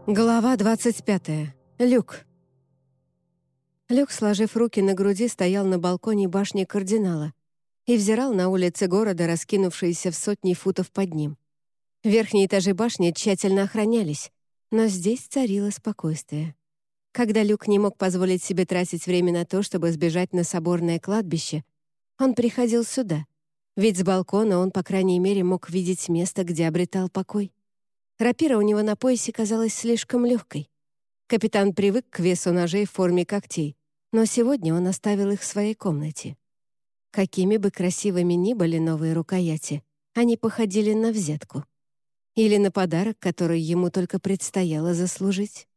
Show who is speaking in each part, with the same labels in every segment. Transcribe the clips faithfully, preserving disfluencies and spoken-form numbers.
Speaker 1: Глава двадцать пятая. Люк. Люк, сложив руки на груди, стоял на балконе башни кардинала и взирал на улицы города, раскинувшиеся в сотни футов под ним. Верхние этажи башни тщательно охранялись, но здесь царило спокойствие. Когда Люк не мог позволить себе тратить время на то, чтобы сбежать на соборное кладбище, он приходил сюда, ведь с балкона он, по крайней мере, мог видеть место, где обретал покой. Рапира у него на поясе казалась слишком легкой. Капитан привык к весу ножей в форме когтей, но сегодня он оставил их в своей комнате. Какими бы красивыми ни были новые рукояти, они походили на взятку. Или на подарок, который ему только предстояло заслужить.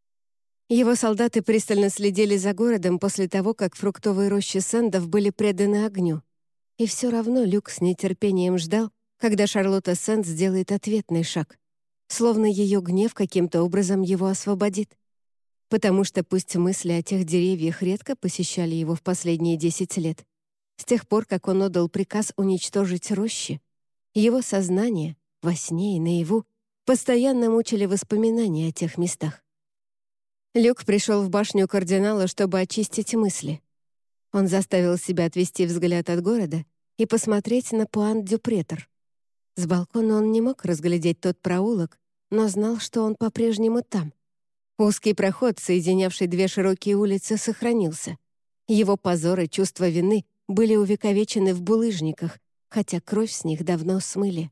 Speaker 1: Его солдаты пристально следили за городом после того, как фруктовые рощи Сэндов были преданы огню. И все равно Люк с нетерпением ждал, когда Шарлотта Сэнд сделает ответный шаг, словно ее гнев каким-то образом его освободит. Потому что пусть мысли о тех деревьях редко посещали его в последние десять лет, с тех пор, как он отдал приказ уничтожить рощи, его сознание, во сне и наяву, постоянно мучили воспоминания о тех местах. Люк пришел в башню кардинала, чтобы очистить мысли. Он заставил себя отвести взгляд от города и посмотреть на Пуант-дю-Претор. С балкона он не мог разглядеть тот проулок, но знал, что он по-прежнему там. Узкий проход, соединявший две широкие улицы, сохранился. Его позор и чувство вины были увековечены в булыжниках, хотя кровь с них давно смыли.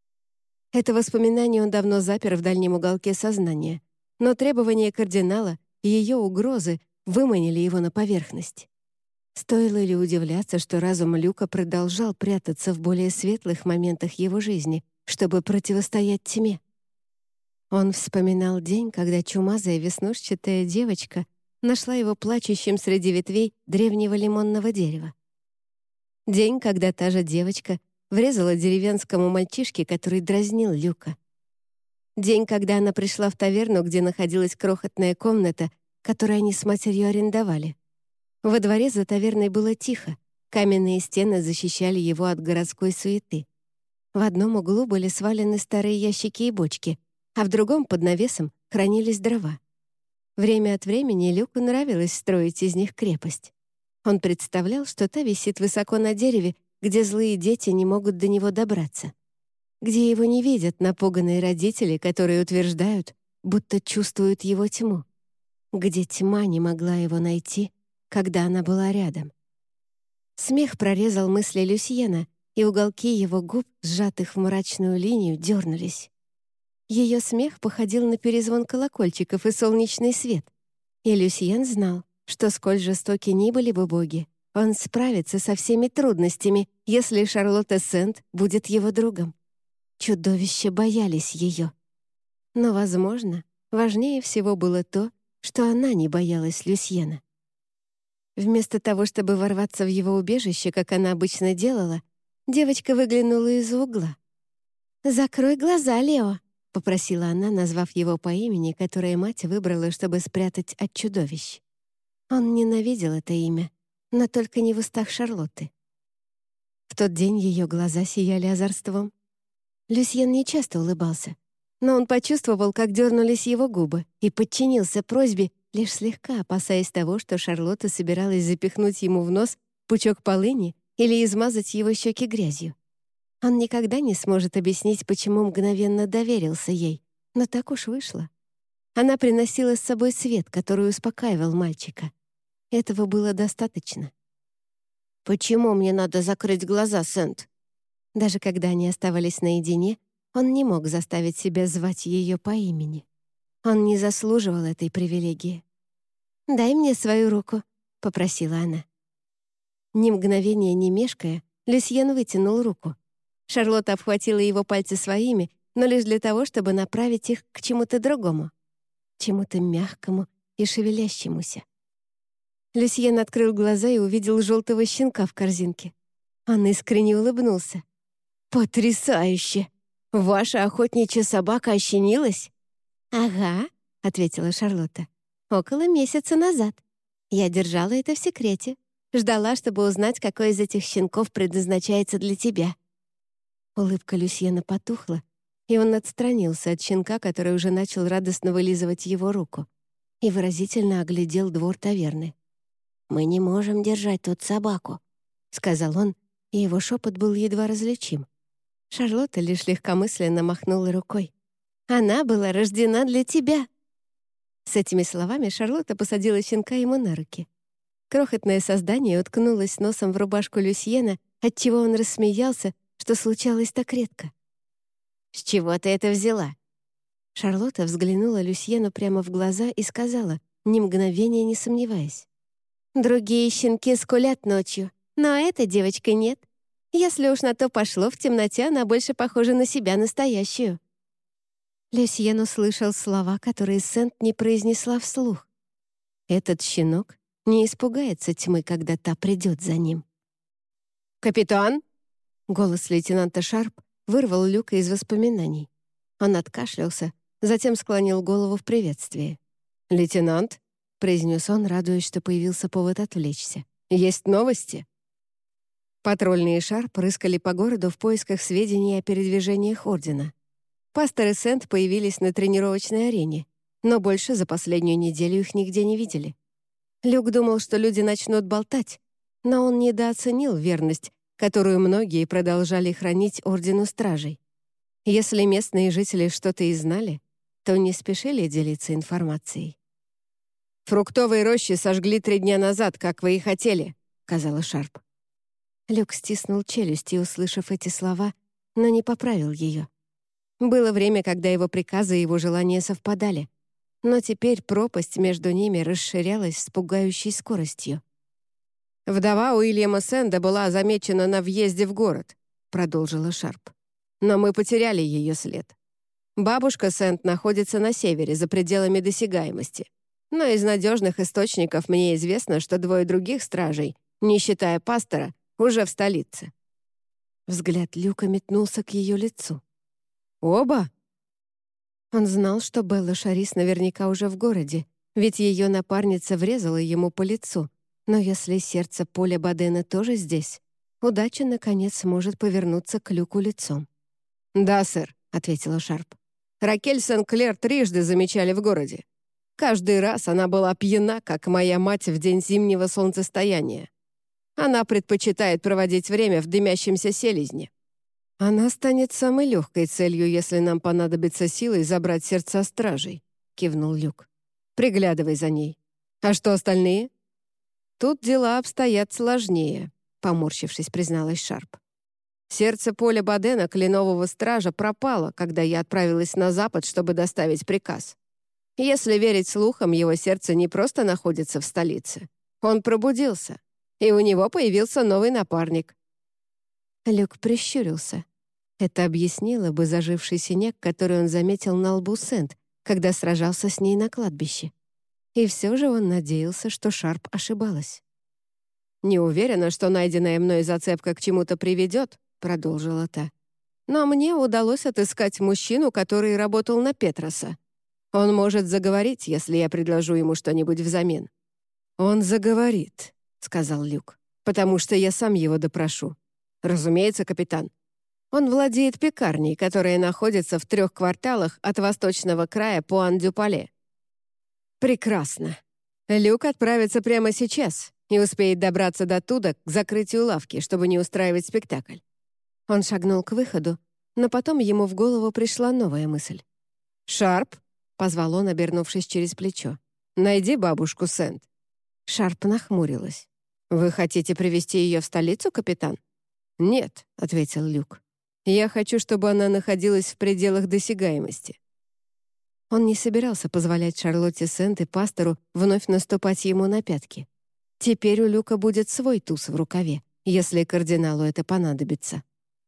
Speaker 1: Это воспоминание он давно запер в дальнем уголке сознания, но требования кардинала и ее угрозы выманили его на поверхность. Стоило ли удивляться, что разум Люка продолжал прятаться в более светлых моментах его жизни, чтобы противостоять тьме? Он вспоминал день, когда чумазая веснушчатая девочка нашла его плачущим среди ветвей древнего лимонного дерева. День, когда та же девочка врезала деревенскому мальчишке, который дразнил Люка. День, когда она пришла в таверну, где находилась крохотная комната, которую они с матерью арендовали. Во дворе за таверной было тихо, каменные стены защищали его от городской суеты. В одном углу были свалены старые ящики и бочки, а в другом под навесом хранились дрова. Время от времени Люку нравилось строить из них крепость. Он представлял, что та висит высоко на дереве, где злые дети не могут до него добраться, где его не видят напуганные родители, которые утверждают, будто чувствуют его тьму, где тьма не могла его найти, когда она была рядом. Смех прорезал мысли Люсьена, и уголки его губ, сжатых в мрачную линию, дернулись. Ее смех походил на перезвон колокольчиков и солнечный свет. И Люсьен знал, что сколь жестоки ни были бы боги, он справится со всеми трудностями, если Шарлотта Сэнд будет его другом. Чудовища боялись ее. Но, возможно, важнее всего было то, что она не боялась Люсьена. Вместо того, чтобы ворваться в его убежище, как она обычно делала, девочка выглянула из-за угла. «Закрой глаза, Лео», — попросила она, назвав его по имени, которое мать выбрала, чтобы спрятать от чудовищ. Он ненавидел это имя, но только не в устах Шарлотты. В тот день ее глаза сияли озорством. Люсьен нечасто улыбался, но он почувствовал, как дернулись его губы, и подчинился просьбе, лишь слегка опасаясь того, что Шарлотта собиралась запихнуть ему в нос пучок полыни или измазать его щеки грязью. Он никогда не сможет объяснить, почему мгновенно доверился ей, но так уж вышло. Она приносила с собой свет, который успокаивал мальчика. Этого было достаточно. «Почему мне надо закрыть глаза, Сэнд?» Даже когда они оставались наедине, он не мог заставить себя звать ее по имени. Он не заслуживал этой привилегии. «Дай мне свою руку», — попросила она. Ни мгновения не мешкая, Люсьен вытянул руку. Шарлотта обхватила его пальцы своими, но лишь для того, чтобы направить их к чему-то другому, чему-то мягкому и шевелящемуся. Люсьен открыл глаза и увидел желтого щенка в корзинке. Он искренне улыбнулся. «Потрясающе! Ваша охотничья собака ощенилась?» «Ага», — ответила Шарлотта. «Около месяца назад. Я держала это в секрете. Ждала, чтобы узнать, какой из этих щенков предназначается для тебя». Улыбка Люсьена потухла, и он отстранился от щенка, который уже начал радостно вылизывать его руку, и выразительно оглядел двор таверны. «Мы не можем держать тут собаку», — сказал он, и его шепот был едва различим. Шарлотта лишь легкомысленно махнула рукой. «Она была рождена для тебя!» С этими словами Шарлотта посадила щенка ему на руки. Крохотное создание уткнулось носом в рубашку Люсьена, отчего он рассмеялся, что случалось так редко. «С чего ты это взяла?» Шарлотта взглянула Люсьену прямо в глаза и сказала, ни мгновения не сомневаясь. «Другие щенки скулят ночью, но эта девочка нет. Если уж на то пошло, в темноте она больше похожа на себя настоящую». Люсьен услышал слова, которые Сент не произнесла вслух. Этот щенок не испугается тьмы, когда та придет за ним. «Капитан!» Голос лейтенанта Шарп вырвал Люка из воспоминаний. Он откашлялся, затем склонил голову в приветствии. «Лейтенант», — произнес он, радуясь, что появился повод отвлечься, — «есть новости?» Патрульные Шарп рыскали по городу в поисках сведений о передвижениях Ордена. Пастор и Сент появились на тренировочной арене, но больше за последнюю неделю их нигде не видели. Люк думал, что люди начнут болтать, но он недооценил верность, которую многие продолжали хранить Ордену Стражей. Если местные жители что-то и знали, то не спешили делиться информацией. «Фруктовые рощи сожгли три дня назад, как вы и хотели», — сказала Шарп. Люк стиснул челюсти, услышав эти слова, но не поправил ее. Было время, когда его приказы и его желания совпадали, но теперь пропасть между ними расширялась с пугающей скоростью. «Вдова Уильяма Сэнда была замечена на въезде в город», — продолжила Шарп. «Но мы потеряли ее след. Бабушка Сэнд находится на севере, за пределами досягаемости. Но из надежных источников мне известно, что двое других стражей, не считая пастора, уже в столице». Взгляд Люка метнулся к ее лицу. «Оба?» Он знал, что Белла Шарис наверняка уже в городе, ведь ее напарница врезала ему по лицу. Но если сердце Поля Бадена тоже здесь, удача, наконец, может повернуться к Люку лицом. «Да, сэр», — ответила Шарп. «Ракель Сен-Клер трижды замечали в городе. Каждый раз она была пьяна, как моя мать в день зимнего солнцестояния. Она предпочитает проводить время в дымящемся селезне. Она станет самой легкой целью, если нам понадобится силой забрать сердца стражей», — кивнул Люк. «Приглядывай за ней. А что остальные?» «Тут дела обстоят сложнее», — поморщившись, призналась Шарп. «Сердце Поля Бадена, кленового стража, пропало, когда я отправилась на запад, чтобы доставить приказ. Если верить слухам, его сердце не просто находится в столице. Он пробудился, и у него появился новый напарник». Люк прищурился. Это объяснило бы заживший синяк, который он заметил на лбу Сент, когда сражался с ней на кладбище. И все же он надеялся, что Шарп ошибалась. «Не уверена, что найденная мной зацепка к чему-то приведет», — продолжила та. «Но мне удалось отыскать мужчину, который работал на Петроса. Он может заговорить, если я предложу ему что-нибудь взамен». «Он заговорит», — сказал Люк, «потому что я сам его допрошу». «Разумеется, капитан. Он владеет пекарней, которая находится в трех кварталах от восточного края Пуан-дю-Пале». «Прекрасно. Люк отправится прямо сейчас и успеет добраться до туда, к закрытию лавки, чтобы не устраивать спектакль». Он шагнул к выходу, но потом ему в голову пришла новая мысль. «Шарп», — позвал он, обернувшись через плечо, — «найди бабушку Сент». Шарп нахмурилась. «Вы хотите привезти ее в столицу, капитан?» «Нет», — ответил Люк. «Я хочу, чтобы она находилась в пределах досягаемости». Он не собирался позволять Шарлотте Сент и пастору вновь наступать ему на пятки. Теперь у Люка будет свой туз в рукаве, если кардиналу это понадобится.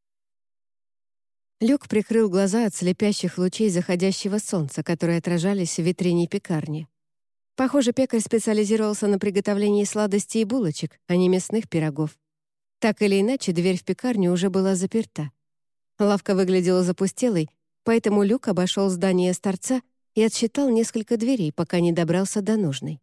Speaker 1: Люк прикрыл глаза от слепящих лучей заходящего солнца, которые отражались в витрине пекарни. Похоже, пекарь специализировался на приготовлении сладостей и булочек, а не мясных пирогов. Так или иначе, дверь в пекарню уже была заперта. Лавка выглядела запустелой, поэтому Люк обошел здание с торца и отсчитал несколько дверей, пока не добрался до нужной.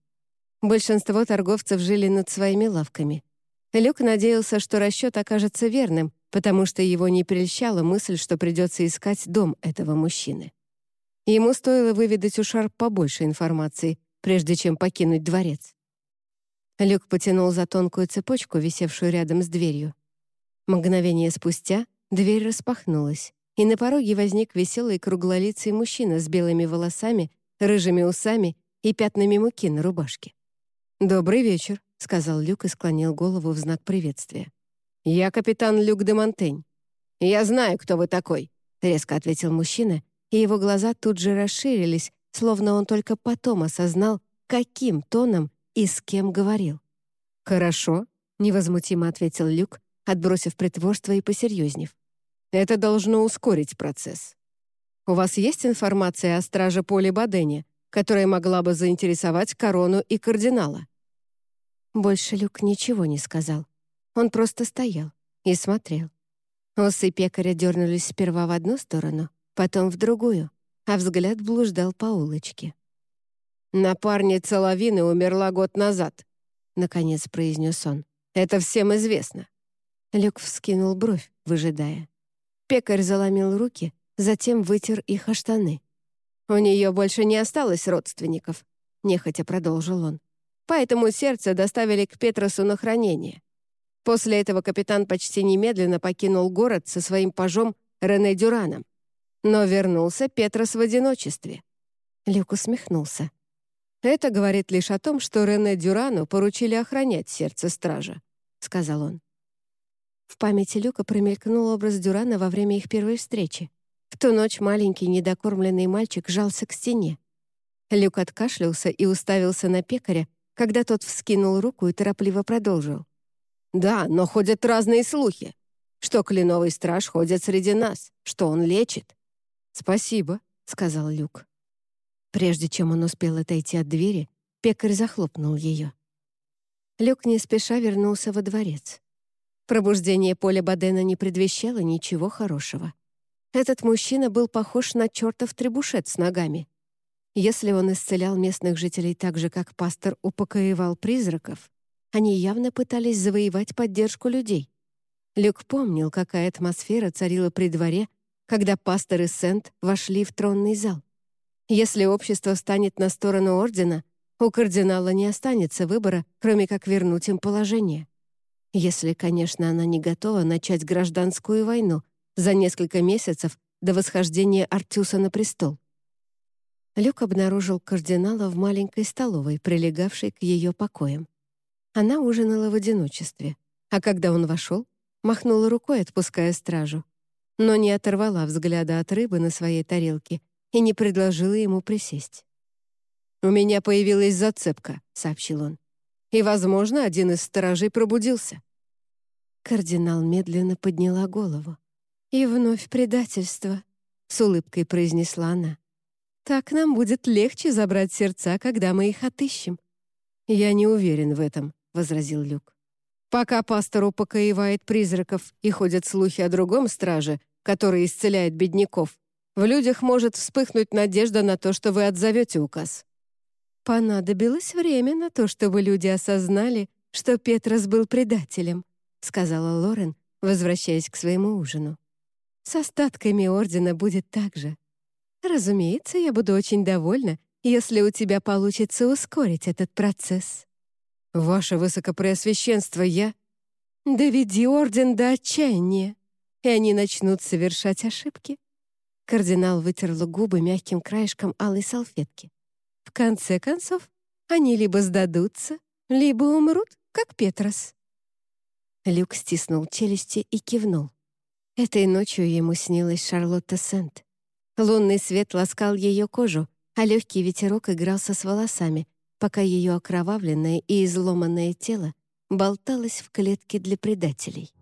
Speaker 1: Большинство торговцев жили над своими лавками. Люк надеялся, что расчет окажется верным, потому что его не прельщала мысль, что придется искать дом этого мужчины. Ему стоило выведать у Шарп побольше информации, прежде чем покинуть дворец. Люк потянул за тонкую цепочку, висевшую рядом с дверью. Мгновение спустя дверь распахнулась, и на пороге возник веселый круглолицый мужчина с белыми волосами, рыжими усами и пятнами муки на рубашке. «Добрый вечер», — сказал Люк и склонил голову в знак приветствия. «Я капитан Люк де Монтень». «Я знаю, кто вы такой», — резко ответил мужчина, и его глаза тут же расширились, словно он только потом осознал, каким тоном и с кем говорил. «Хорошо», — невозмутимо ответил Люк, отбросив притворство и посерьезнев. «Это должно ускорить процесс. У вас есть информация о страже Поле Бадене, которая могла бы заинтересовать корону и кардинала?» Больше Люк ничего не сказал. Он просто стоял и смотрел. Усы пекаря дернулись сперва в одну сторону, потом в другую, а взгляд блуждал по улочке. «Напарница Лавины умерла год назад», — наконец произнес он. «Это всем известно». Люк вскинул бровь, выжидая. Пекарь заломил руки, затем вытер их о штаны. «У нее больше не осталось родственников», — нехотя продолжил он. «Поэтому сердце доставили к Петросу на хранение. После этого капитан почти немедленно покинул город со своим пажом Рене Дюраном. Но вернулся Петрос в одиночестве». Люк усмехнулся. «Это говорит лишь о том, что Рене Дюрану поручили охранять сердце стража», — сказал он. В памяти Люка промелькнул образ Дюрана во время их первой встречи. В ту ночь маленький недокормленный мальчик жался к стене. Люк откашлялся и уставился на пекаря, когда тот вскинул руку и торопливо продолжил. «Да, но ходят разные слухи. Что кленовый страж ходит среди нас, что он лечит». «Спасибо», — сказал Люк. Прежде чем он успел отойти от двери, пекарь захлопнул ее. Люк не спеша вернулся во дворец. Пробуждение Поля Бадена не предвещало ничего хорошего. Этот мужчина был похож на чертов требушет с ногами. Если он исцелял местных жителей так же, как пастор упокоивал призраков, они явно пытались завоевать поддержку людей. Люк помнил, какая атмосфера царила при дворе, когда пастор и Сент вошли в тронный зал. Если общество станет на сторону ордена, у кардинала не останется выбора, кроме как вернуть им положение. Если, конечно, она не готова начать гражданскую войну за несколько месяцев до восхождения Артюса на престол. Люк обнаружил кардинала в маленькой столовой, прилегавшей к ее покоям. Она ужинала в одиночестве, а когда он вошел, махнула рукой, отпуская стражу, но не оторвала взгляда от рыбы на своей тарелке и не предложила ему присесть. «У меня появилась зацепка», — сообщил он. «И, возможно, один из сторожей пробудился». Кардинал медленно подняла голову. «И вновь предательство», — с улыбкой произнесла она. «Так нам будет легче забрать сердца, когда мы их отыщем». «Я не уверен в этом», — возразил Люк. «Пока пастор упокоивает призраков и ходят слухи о другом страже, который исцеляет бедняков, в людях может вспыхнуть надежда на то, что вы отзовете указ». «Понадобилось время на то, чтобы люди осознали, что Петрос был предателем», — сказала Лорен, возвращаясь к своему ужину. «С остатками ордена будет так же. Разумеется, я буду очень довольна, если у тебя получится ускорить этот процесс». «Ваше Высокопреосвященство, я...» «Доведи орден до отчаяния, и они начнут совершать ошибки». Кардинал вытерла губы мягким краешком алой салфетки. «В конце концов, они либо сдадутся, либо умрут, как Петрос». Люк стиснул челюсти и кивнул. Этой ночью ему снилась Шарлотта Сент. Лунный свет ласкал ее кожу, а легкий ветерок игрался с волосами, пока ее окровавленное и изломанное тело болталось в клетке для предателей.